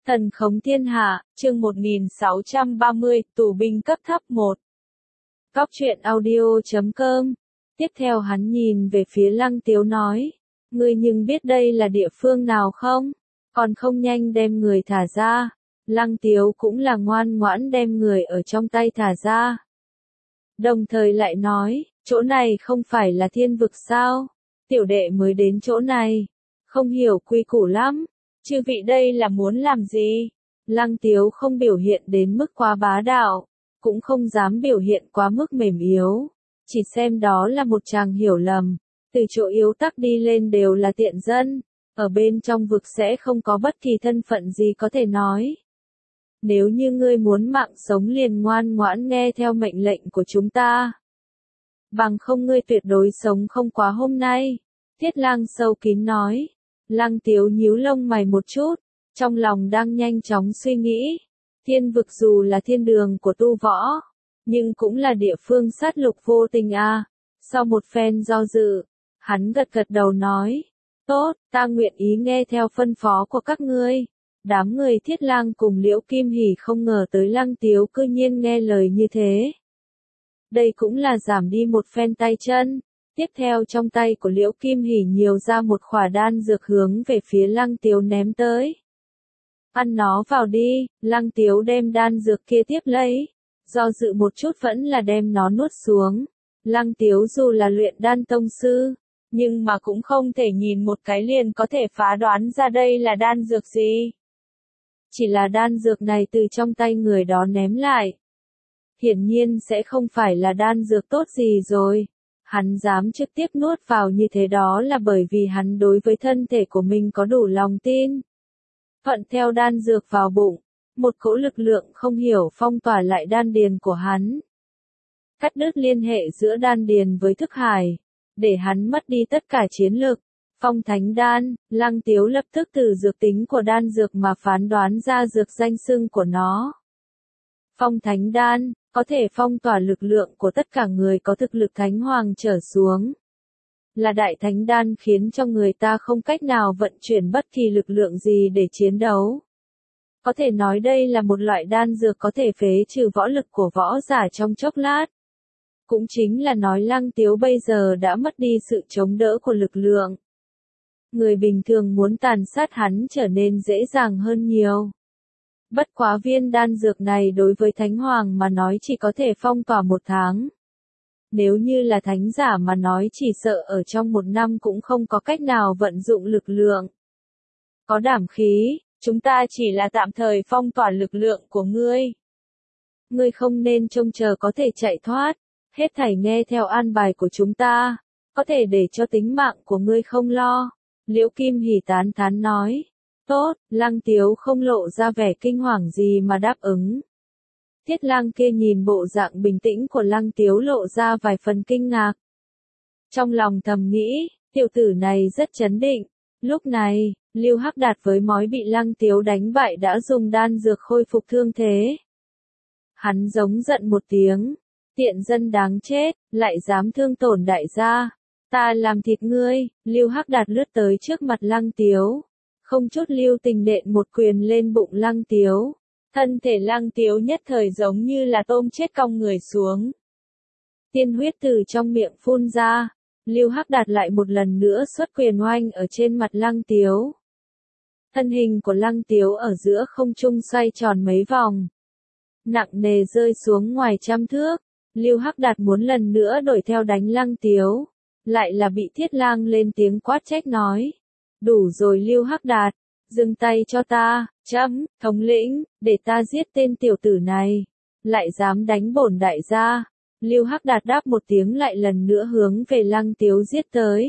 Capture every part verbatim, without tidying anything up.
Thần khống thiên hạ, chương một nghìn sáu trăm ba mươi, tù binh cấp thấp một. Góc truyện audio chấm com. Tiếp theo hắn nhìn về phía Lăng Tiếu nói, ngươi nhưng biết đây là địa phương nào không? Còn không nhanh đem người thả ra. Lăng Tiếu cũng là ngoan ngoãn đem người ở trong tay thả ra. Đồng thời lại nói, chỗ này không phải là thiên vực sao? Tiểu đệ mới đến chỗ này, không hiểu quy củ lắm. Chư vị đây là muốn làm gì? Lăng Tiếu không biểu hiện đến mức quá bá đạo, cũng không dám biểu hiện quá mức mềm yếu, chỉ xem đó là một chàng hiểu lầm, từ chỗ yếu tắc đi lên đều là tiện dân, ở bên trong vực sẽ không có bất kỳ thân phận gì có thể nói. Nếu như ngươi muốn mạng sống liền ngoan ngoãn nghe theo mệnh lệnh của chúng ta. Bằng không ngươi tuyệt đối sống không quá hôm nay. Thiết Lang sâu kín nói. Lăng Tiếu nhíu lông mày một chút, trong lòng đang nhanh chóng suy nghĩ. Thiên vực dù là thiên đường của tu võ, nhưng cũng là địa phương sát lục vô tình a. Sau một phen do dự, hắn gật gật đầu nói, tốt, ta nguyện ý nghe theo phân phó của các ngươi. Đám người Thiết Lang cùng Liễu Kim Hỉ không ngờ tới Lăng Tiếu cư nhiên nghe lời như thế. Đây cũng là giảm đi một phen tay chân. Tiếp theo trong tay của Liễu Kim Hỉ nhiều ra một khỏa đan dược hướng về phía Lăng Tiếu ném tới. Ăn nó vào đi, Lăng Tiếu đem đan dược kia tiếp lấy. Do dự một chút vẫn là đem nó nuốt xuống. Lăng Tiếu dù là luyện đan tông sư, nhưng mà cũng không thể nhìn một cái liền có thể phá đoán ra đây là đan dược gì. Chỉ là đan dược này từ trong tay người đó ném lại. Hiển nhiên sẽ không phải là đan dược tốt gì rồi. Hắn dám trực tiếp nuốt vào như thế đó là bởi vì hắn đối với thân thể của mình có đủ lòng tin. Thuận theo đan dược vào bụng, một cỗ lực lượng không hiểu phong tỏa lại đan điền của hắn. Cắt đứt liên hệ giữa đan điền với thức hải, để hắn mất đi tất cả chiến lực. Phong thánh đan, Lăng Tiếu lập tức từ dược tính của đan dược mà phán đoán ra dược danh xưng của nó. Phong thánh đan, có thể phong tỏa lực lượng của tất cả người có thực lực thánh hoàng trở xuống. Là đại thánh đan khiến cho người ta không cách nào vận chuyển bất kỳ lực lượng gì để chiến đấu. Có thể nói đây là một loại đan dược có thể phế trừ võ lực của võ giả trong chốc lát. Cũng chính là nói Lăng Tiếu bây giờ đã mất đi sự chống đỡ của lực lượng. Người bình thường muốn tàn sát hắn trở nên dễ dàng hơn nhiều. Bất quá viên đan dược này đối với Thánh Hoàng mà nói chỉ có thể phong tỏa một tháng. Nếu như là thánh giả mà nói chỉ sợ ở trong một năm cũng không có cách nào vận dụng lực lượng. Có đảm khí, chúng ta chỉ là tạm thời phong tỏa lực lượng của ngươi. Ngươi không nên trông chờ có thể chạy thoát, hết thảy nghe theo an bài của chúng ta, có thể để cho tính mạng của ngươi không lo. Liễu Kim Hỉ tán thán nói. Tốt, Lăng Tiếu không lộ ra vẻ kinh hoàng gì mà đáp ứng. Thiết Lang kia nhìn bộ dạng bình tĩnh của Lăng Tiếu lộ ra vài phần kinh ngạc. Trong lòng thầm nghĩ, tiểu tử này rất chấn định. Lúc này, Lưu Hắc Đạt với mói bị Lăng Tiếu đánh bại đã dùng đan dược khôi phục thương thế. Hắn giống giận một tiếng, tiện dân đáng chết, lại dám thương tổn đại gia. Ta làm thịt ngươi, Lưu Hắc Đạt lướt tới trước mặt Lăng Tiếu. Không chút lưu tình nện một quyền lên bụng Lăng Tiếu. Thân thể Lăng Tiếu nhất thời giống như là tôm chết cong người xuống. Tiên huyết từ trong miệng phun ra. Lưu Hắc Đạt lại một lần nữa xuất quyền oanh ở trên mặt Lăng Tiếu. Thân hình của Lăng Tiếu ở giữa không trung xoay tròn mấy vòng. Nặng nề rơi xuống ngoài trăm thước. Lưu Hắc Đạt muốn lần nữa đuổi theo đánh Lăng Tiếu. Lại là bị Thiết Lang lên tiếng quát trách nói. Đủ rồi Lưu Hắc Đạt, dừng tay cho ta, chấm, thống lĩnh, để ta giết tên tiểu tử này. Lại dám đánh bổn đại gia. Lưu Hắc Đạt đáp một tiếng lại lần nữa hướng về Lăng Tiếu giết tới.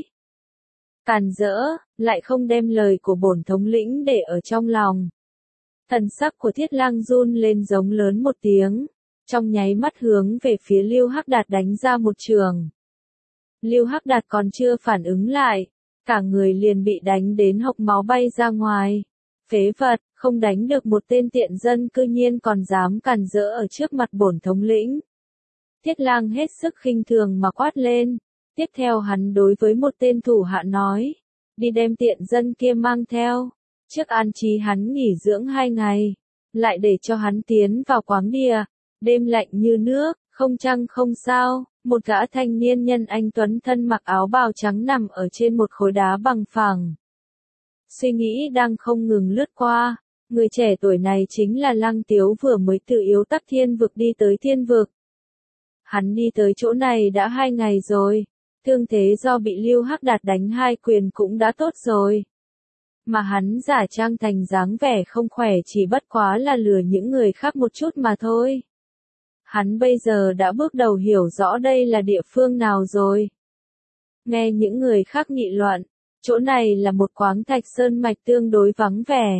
Càn rỡ, lại không đem lời của bổn thống lĩnh để ở trong lòng. Thần sắc của Thiết Lang run lên giống lớn một tiếng. Trong nháy mắt hướng về phía Lưu Hắc Đạt đánh ra một trường. Lưu Hắc Đạt còn chưa phản ứng lại. Cả người liền bị đánh đến hộc máu bay ra ngoài. Phế vật, không đánh được một tên tiện dân cư nhiên còn dám càn rỡ ở trước mặt bổn thống lĩnh. Thiết Lang hết sức khinh thường mà quát lên. Tiếp theo hắn đối với một tên thủ hạ nói. Đi đem tiện dân kia mang theo. Trước an trí hắn nghỉ dưỡng hai ngày, lại để cho hắn tiến vào quáng địa, đêm lạnh như nước, không trăng không sao, một gã thanh niên nhân anh tuấn thân mặc áo bào trắng nằm ở trên một khối đá bằng phẳng. Suy nghĩ đang không ngừng lướt qua, người trẻ tuổi này chính là Lăng Tiếu vừa mới từ yếu tắc thiên vực đi tới thiên vực. Hắn đi tới chỗ này đã hai ngày rồi, thương thế do bị Lưu Hắc Đạt đánh hai quyền cũng đã tốt rồi. Mà hắn giả trang thành dáng vẻ không khỏe chỉ bất quá là lừa những người khác một chút mà thôi. Hắn bây giờ đã bước đầu hiểu rõ đây là địa phương nào rồi. Nghe những người khác nghị luận, chỗ này là một khoáng thạch sơn mạch tương đối vắng vẻ.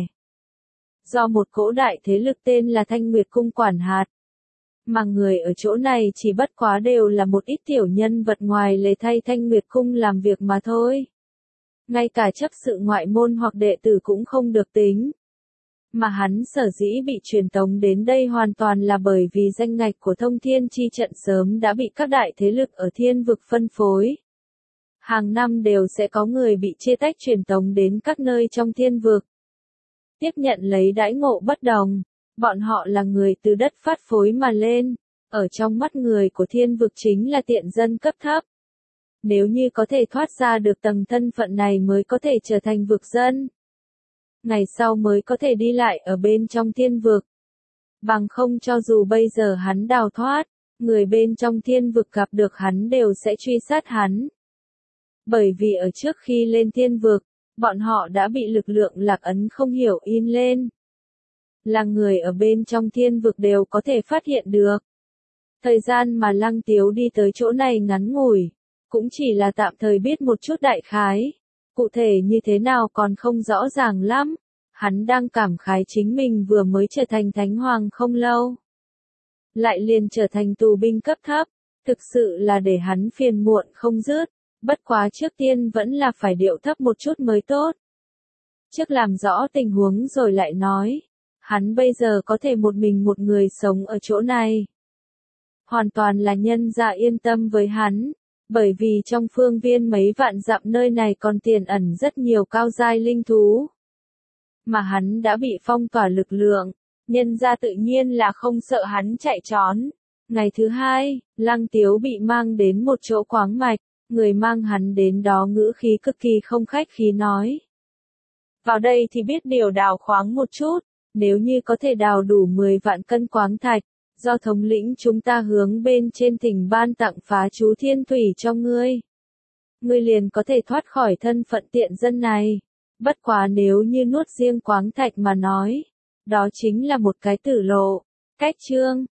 Do một cỗ đại thế lực tên là Thanh Nguyệt Cung quản hạt. Mà người ở chỗ này chỉ bất quá đều là một ít tiểu nhân vật ngoài lề thay Thanh Nguyệt Cung làm việc mà thôi. Ngay cả chấp sự ngoại môn hoặc đệ tử cũng không được tính. Mà hắn sở dĩ bị truyền tống đến đây hoàn toàn là bởi vì danh ngạch của Thông Thiên Chi Trận sớm đã bị các đại thế lực ở thiên vực phân phối. Hàng năm đều sẽ có người bị chia tách truyền tống đến các nơi trong thiên vực. Tiếp nhận lấy đãi ngộ bất đồng, bọn họ là người từ đất phát phối mà lên, ở trong mắt người của thiên vực chính là tiện dân cấp thấp. Nếu như có thể thoát ra được tầng thân phận này mới có thể trở thành vực dân. Ngày sau mới có thể đi lại ở bên trong thiên vực. Bằng không cho dù bây giờ hắn đào thoát, người bên trong thiên vực gặp được hắn đều sẽ truy sát hắn. Bởi vì ở trước khi lên thiên vực, bọn họ đã bị lực lượng lạc ấn không hiểu in lên. Là người ở bên trong thiên vực đều có thể phát hiện được. Thời gian mà Lăng Tiếu đi tới chỗ này ngắn ngủi, cũng chỉ là tạm thời biết một chút đại khái. Cụ thể như thế nào còn không rõ ràng lắm. Hắn đang cảm khái chính mình vừa mới trở thành thánh hoàng không lâu. Lại liền trở thành tù binh cấp thấp. Thực sự là để hắn phiền muộn không dứt. Bất quá trước tiên vẫn là phải điệu thấp một chút mới tốt. Trước làm rõ tình huống rồi lại nói. Hắn bây giờ có thể một mình một người sống ở chỗ này. Hoàn toàn là nhân gia yên tâm với hắn. Bởi vì trong phương viên mấy vạn dặm nơi này còn tiềm ẩn rất nhiều cao giai linh thú. Mà hắn đã bị phong tỏa lực lượng, nhân gia tự nhiên là không sợ hắn chạy trốn. Ngày thứ hai, Lăng Tiếu bị mang đến một chỗ khoáng mạch, người mang hắn đến đó ngữ khí cực kỳ không khách khí nói. Vào đây thì biết điều đào khoáng một chút, nếu như có thể đào đủ mười vạn cân khoáng thạch, do thống lĩnh chúng ta hướng bên trên thỉnh ban tặng phá chú thiên thủy cho ngươi. Ngươi liền có thể thoát khỏi thân phận tiện dân này. Bất quá nếu như nuốt riêng khoáng thạch mà nói, đó chính là một cái tử lộ. Cách chương